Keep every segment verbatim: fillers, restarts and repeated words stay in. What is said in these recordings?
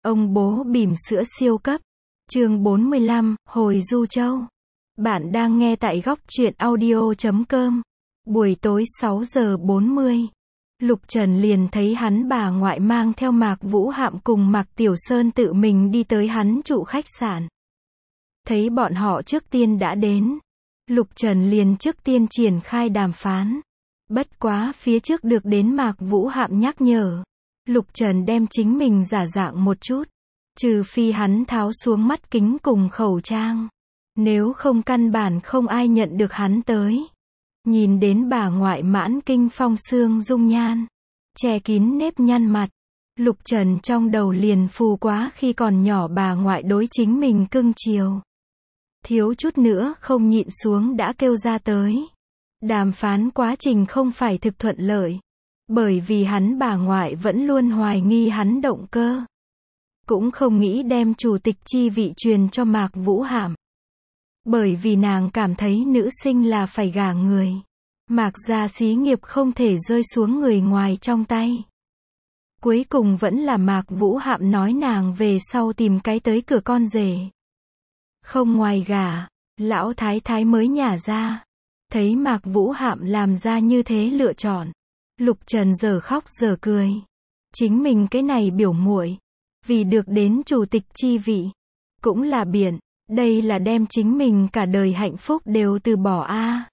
Ông bố bỉm sữa siêu cấp. Chương bốn mươi lăm, hồi Du Châu. Bạn đang nghe tại góc truyện audio chấm com. Buổi tối sáu giờ bốn mươi. Lục Trần liền thấy hắn bà ngoại mang theo Mạc Vũ Hạm cùng Mạc Tiểu Sơn tự mình đi tới hắn trụ khách sạn. Thấy bọn họ trước tiên đã đến, Lục Trần liền trước tiên triển khai đàm phán. Bất quá phía trước được đến Mạc Vũ Hạm nhắc nhở. Lục Trần đem chính mình giả dạng một chút. Trừ phi hắn tháo xuống mắt kính cùng khẩu trang. Nếu không căn bản không ai nhận được hắn tới. Nhìn đến bà ngoại mãn kinh phong sương dung nhan, che kín nếp nhăn mặt. Lục Trần trong đầu liền phù quá khi còn nhỏ bà ngoại đối chính mình cưng chiều. Thiếu chút nữa không nhịn xuống đã kêu ra tới. Đàm phán quá trình không phải thực thuận lợi. Bởi vì hắn bà ngoại vẫn luôn hoài nghi hắn động cơ. Cũng không nghĩ đem chủ tịch chi vị truyền cho Mạc Vũ Hạm. Bởi vì nàng cảm thấy nữ sinh là phải gả người. Mạc gia xí nghiệp không thể rơi xuống người ngoài trong tay. Cuối cùng vẫn là Mạc Vũ Hạm nói nàng về sau tìm cái tới cửa con rể. Không ngoài gả, lão thái thái mới nhả ra. Thấy Mạc Vũ Hạm làm ra như thế lựa chọn. Lục Trần giờ khóc giờ cười. Chính mình cái này biểu muội, vì được đến chủ tịch chi vị, cũng là biển, đây là đem chính mình cả đời hạnh phúc đều từ bỏ a. À.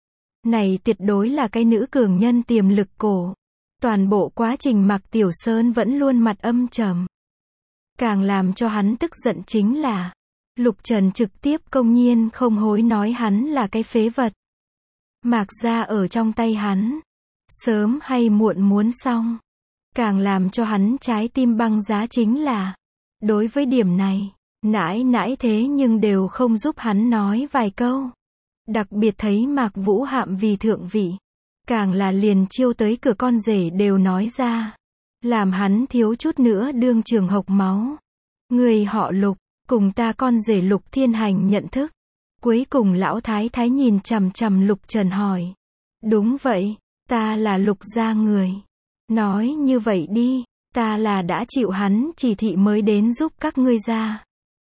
Này tuyệt đối là cái nữ cường nhân tiềm lực cổ. Toàn bộ quá trình Mạc Tiểu Sơn vẫn luôn mặt âm trầm. Càng làm cho hắn tức giận chính là, Lục Trần trực tiếp công nhiên không hối nói hắn là cái phế vật. Mạc gia ở trong tay hắn, sớm hay muộn muốn xong. Càng làm cho hắn trái tim băng giá chính là, đối với điểm này, nãi nãi thế nhưng đều không giúp hắn nói vài câu. Đặc biệt thấy Mạc Vũ Hạm vì thượng vị, càng là liền chiêu tới cửa con rể đều nói ra, làm hắn thiếu chút nữa đương trường hộc máu. Người họ Lục, cùng ta con rể Lục Thiên Hành nhận thức. Cuối cùng lão thái thái nhìn chằm chằm Lục Trần hỏi. Đúng vậy, ta là Lục gia người. Nói như vậy đi, ta là đã chịu hắn chỉ thị mới đến giúp các ngươi ra.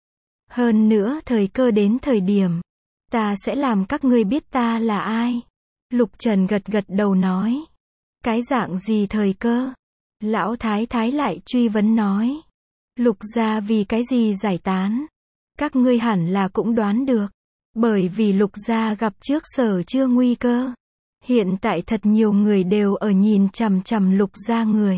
Hơn nữa thời cơ đến thời điểm, ta sẽ làm các ngươi biết ta là ai. Lục Trần gật gật đầu nói. Cái dạng gì thời cơ? Lão thái thái lại truy vấn nói. Lục gia vì cái gì giải tán? Các ngươi hẳn là cũng đoán được. Bởi vì Lục gia gặp trước Sở Chưa nguy cơ. Hiện tại thật nhiều người đều ở nhìn chằm chằm Lục gia người.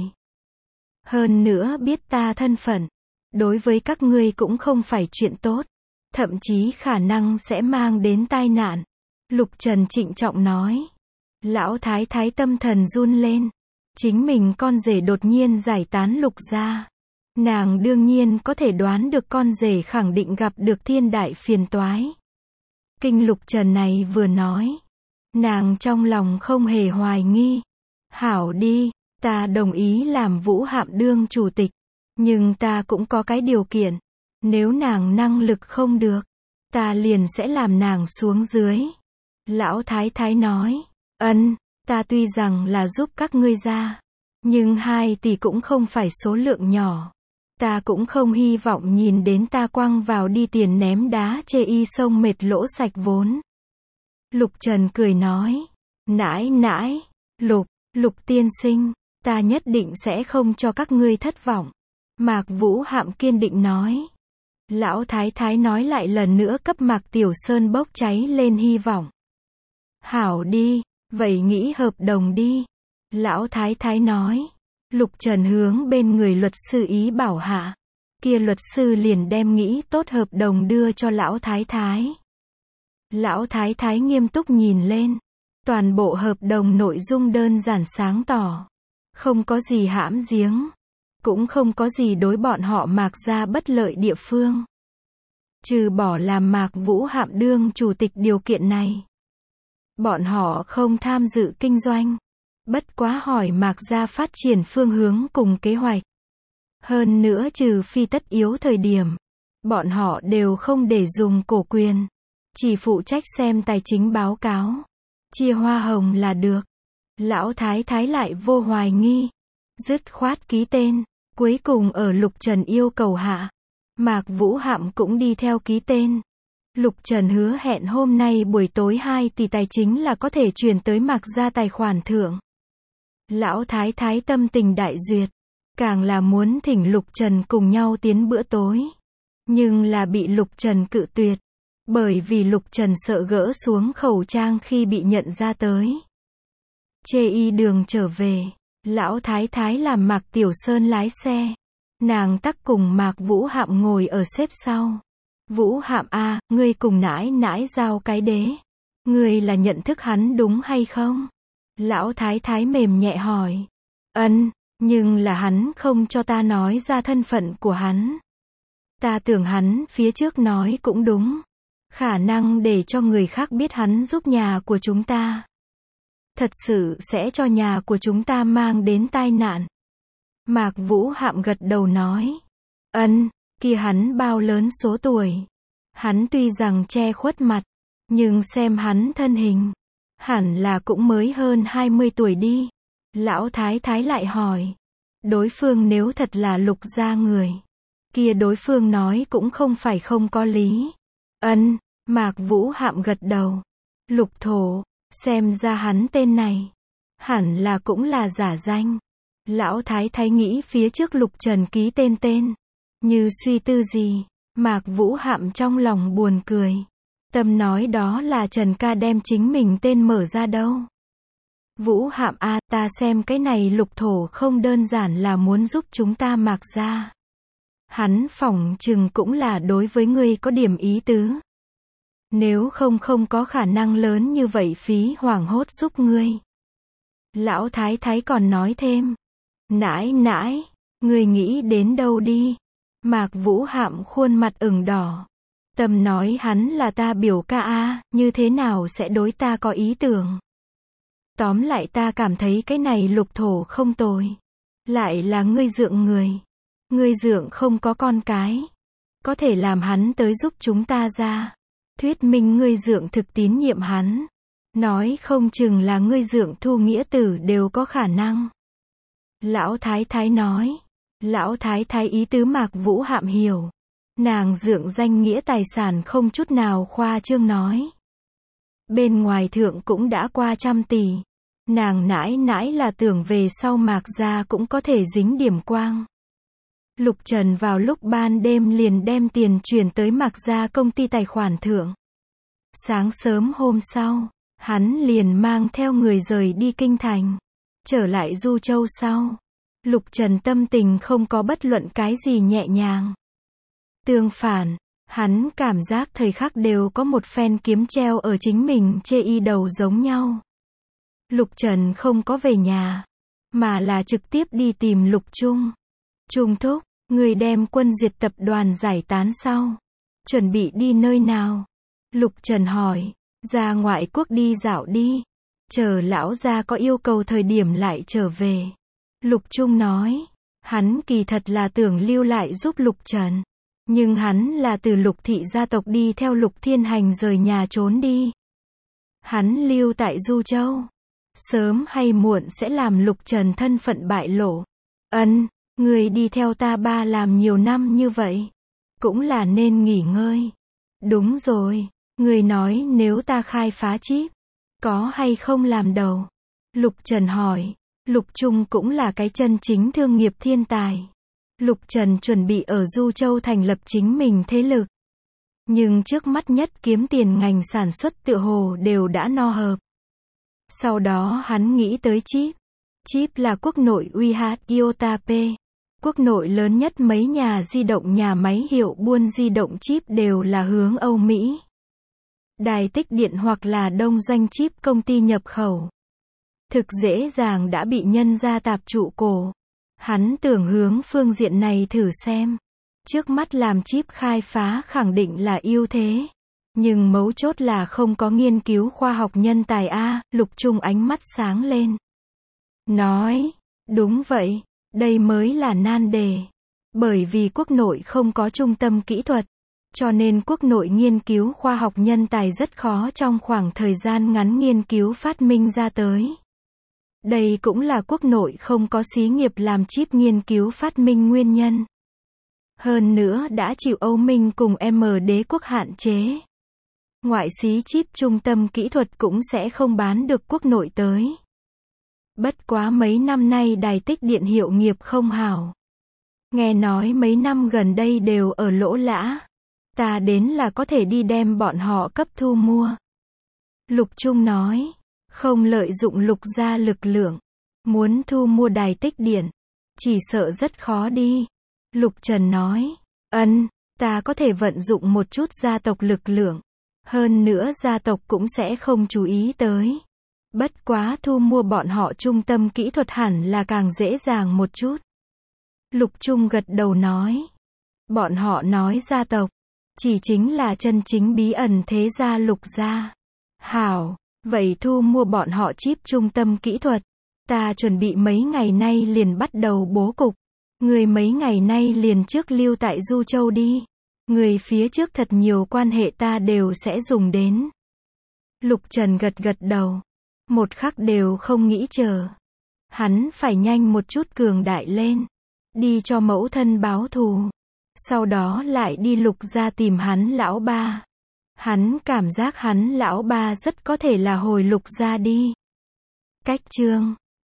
Hơn nữa biết ta thân phận, đối với các ngươi cũng không phải chuyện tốt, thậm chí khả năng sẽ mang đến tai nạn. Lục Trần trịnh trọng nói. Lão thái thái tâm thần run lên. Chính mình con rể đột nhiên giải tán Lục gia. Nàng đương nhiên có thể đoán được con rể khẳng định gặp được thiên đại phiền toái. Kinh Lục Trần này vừa nói, nàng trong lòng không hề hoài nghi. Hảo đi, ta đồng ý làm Vũ Hạm đương chủ tịch. Nhưng ta cũng có cái điều kiện. Nếu nàng năng lực không được, ta liền sẽ làm nàng xuống dưới. Lão thái thái nói. Ân, ta tuy rằng là giúp các ngươi ra, nhưng hai tỷ cũng không phải số lượng nhỏ. Ta cũng không hy vọng nhìn đến ta quăng vào đi tiền ném đá chê y sông mệt lỗ sạch vốn. Lục Trần cười nói. Nãi nãi, Lục, Lục tiên sinh, ta nhất định sẽ không cho các ngươi thất vọng. Mạc Vũ Hạm kiên định nói. Lão thái thái nói lại lần nữa cấp Mạc Tiểu Sơn bốc cháy lên hy vọng. Hảo đi, vậy nghĩ hợp đồng đi. Lão thái thái nói. Lục Trần hướng bên người luật sư ý bảo hạ. Kia luật sư liền đem nghĩ tốt hợp đồng đưa cho lão thái thái. Lão thái thái nghiêm túc nhìn lên. Toàn bộ hợp đồng nội dung đơn giản sáng tỏ. Không có gì hãm giếng. Cũng không có gì đối bọn họ Mạc gia bất lợi địa phương. Trừ bỏ làm Mạc Vũ Hạm đương chủ tịch điều kiện này. Bọn họ không tham dự kinh doanh. Bất quá hỏi Mạc gia phát triển phương hướng cùng kế hoạch. Hơn nữa trừ phi tất yếu thời điểm, bọn họ đều không để dùng cổ quyền. Chỉ phụ trách xem tài chính báo cáo. Chia hoa hồng là được. Lão thái thái lại vô hoài nghi. Dứt khoát ký tên. Cuối cùng ở Lục Trần yêu cầu hạ, Mạc Vũ Hạm cũng đi theo ký tên. Lục Trần hứa hẹn hôm nay buổi tối hai tỷ tài chính là có thể chuyển tới Mạc gia tài khoản thượng. Lão Thái Thái tâm tình đại duyệt, càng là muốn thỉnh Lục Trần cùng nhau tiến bữa tối. Nhưng là bị Lục Trần cự tuyệt, bởi vì Lục Trần sợ gỡ xuống khẩu trang khi bị nhận ra tới. Chê y đường trở về, Lão Thái Thái làm Mạc Tiểu Sơn lái xe. Nàng tắc cùng Mạc Vũ Hạm ngồi ở xếp sau. Vũ Hạm a, ngươi cùng nãi nãi giao cái đế. Ngươi là nhận thức hắn đúng hay không? Lão Thái Thái mềm nhẹ hỏi. Ân, nhưng là hắn không cho ta nói ra thân phận của hắn. Ta tưởng hắn phía trước nói cũng đúng. Khả năng để cho người khác biết hắn giúp nhà của chúng ta. Thật sự sẽ cho nhà của chúng ta mang đến tai nạn. Mạc Vũ Hạm gật đầu nói. Ân, kia hắn bao lớn số tuổi. Hắn tuy rằng che khuất mặt, nhưng xem hắn thân hình, hẳn là cũng mới hơn hai mươi tuổi đi. Lão Thái Thái lại hỏi. Đối phương nếu thật là Lục gia người, kia đối phương nói cũng không phải không có lý. Ân, Mạc Vũ Hạm gật đầu. Lục Thổ, xem ra hắn tên này, hẳn là cũng là giả danh. Lão Thái Thái nghĩ phía trước Lục Trần ký tên tên, như suy tư gì. Mạc Vũ Hạm trong lòng buồn cười. Tâm nói đó là Trần ca đem chính mình tên mở ra đâu. Vũ Hạm a, ta xem cái này Lục Thổ không đơn giản là muốn giúp chúng ta Mạc gia. Hắn phỏng chừng cũng là đối với ngươi có điểm ý tứ. Nếu không không có khả năng lớn như vậy phí hoảng hốt giúp ngươi. Lão Thái Thái còn nói thêm. Nãi nãi, ngươi nghĩ đến đâu đi. Mạc Vũ Hạm khuôn mặt ửng đỏ. Tâm nói hắn là ta biểu ca a, như thế nào sẽ đối ta có ý tưởng. Tóm lại ta cảm thấy cái này Lục Thổ không tồi. Lại là ngươi dượng người. Ngươi dượng không có con cái. Có thể làm hắn tới giúp chúng ta ra. Thuyết minh ngươi dượng thực tín nhiệm hắn. Nói không chừng là ngươi dượng thu nghĩa tử đều có khả năng. Lão Thái Thái nói. Lão Thái Thái ý tứ Mạc Vũ Hạm hiểu. Nàng dượng danh nghĩa tài sản không chút nào khoa trương nói. Bên ngoài thượng cũng đã qua trăm tỷ. Nàng nãi nãi là tưởng về sau Mạc gia cũng có thể dính điểm quang. Lục Trần vào lúc ban đêm liền đem tiền chuyển tới Mạc gia công ty tài khoản thượng. Sáng sớm hôm sau, hắn liền mang theo người rời đi kinh thành. Trở lại Du Châu sau, Lục Trần tâm tình không có bất luận cái gì nhẹ nhàng. Tương phản, hắn cảm giác thời khắc đều có một phen kiếm treo ở chính mình chê y đầu giống nhau. Lục Trần không có về nhà, mà là trực tiếp đi tìm Lục Trung. Trung thúc, người đem Quân Duyệt tập đoàn giải tán sau, chuẩn bị đi nơi nào? Lục Trần hỏi. Ra ngoại quốc đi dạo đi, chờ lão gia có yêu cầu thời điểm lại trở về. Lục Trung nói. Hắn kỳ thật là tưởng lưu lại giúp Lục Trần, nhưng hắn là từ Lục thị gia tộc đi theo Lục Thiên Hành rời nhà trốn đi. Hắn lưu tại Du Châu, sớm hay muộn sẽ làm Lục Trần thân phận bại lộ. Ân, người đi theo ta ba làm nhiều năm như vậy, cũng là nên nghỉ ngơi. Đúng rồi, người nói nếu ta khai phá chip, có hay không làm đầu? Lục Trần hỏi. Lục Trung cũng là cái chân chính thương nghiệp thiên tài. Lục Trần chuẩn bị ở Du Châu thành lập chính mình thế lực. Nhưng trước mắt nhất kiếm tiền ngành sản xuất tựa hồ đều đã no hợp. Sau đó hắn nghĩ tới chip. Chip là quốc nội u hát Iota P. Quốc nội lớn nhất mấy nhà di động nhà máy hiệu buôn di động chip đều là hướng Âu Mỹ. Đài tích điện hoặc là đông doanh chip công ty nhập khẩu. Thực dễ dàng đã bị nhân ra tạp trụ cổ. Hắn tưởng hướng phương diện này thử xem. Trước mắt làm chip khai phá khẳng định là ưu thế. Nhưng mấu chốt là không có nghiên cứu khoa học nhân tài a. Lục Trung ánh mắt sáng lên. Nói, đúng vậy, đây mới là nan đề. Bởi vì quốc nội không có trung tâm kỹ thuật, cho nên quốc nội nghiên cứu khoa học nhân tài rất khó trong khoảng thời gian ngắn nghiên cứu phát minh ra tới. Đây cũng là quốc nội không có xí nghiệp làm chip nghiên cứu phát minh nguyên nhân. Hơn nữa đã chịu Âu Minh cùng M đế quốc hạn chế. Ngoại xí chip trung tâm kỹ thuật cũng sẽ không bán được quốc nội tới. Bất quá mấy năm nay đài tích điện hiệu nghiệp không hảo. Nghe nói mấy năm gần đây đều ở lỗ lã. Ta đến là có thể đi đem bọn họ cấp thu mua. Lục Trung nói, không lợi dụng Lục gia lực lượng. Muốn thu mua đài tích điện. Chỉ sợ rất khó đi. Lục Trần nói, ân, ta có thể vận dụng một chút gia tộc lực lượng. Hơn nữa gia tộc cũng sẽ không chú ý tới. Bất quá thu mua bọn họ trung tâm kỹ thuật hẳn là càng dễ dàng một chút. Lục Trung gật đầu nói. Bọn họ nói gia tộc. Chỉ chính là chân chính bí ẩn thế gia Lục gia. Hảo, vậy thu mua bọn họ chip trung tâm kỹ thuật. Ta chuẩn bị mấy ngày nay liền bắt đầu bố cục. Người mấy ngày nay liền trước lưu tại Du Châu đi. Người phía trước thật nhiều quan hệ ta đều sẽ dùng đến. Lục Trần gật gật đầu. Một khắc đều không nghĩ chờ. Hắn phải nhanh một chút cường đại lên. Đi cho mẫu thân báo thù. Sau đó lại đi Lục gia tìm hắn lão ba. Hắn cảm giác hắn lão ba rất có thể là hồi Lục gia đi. Cách chương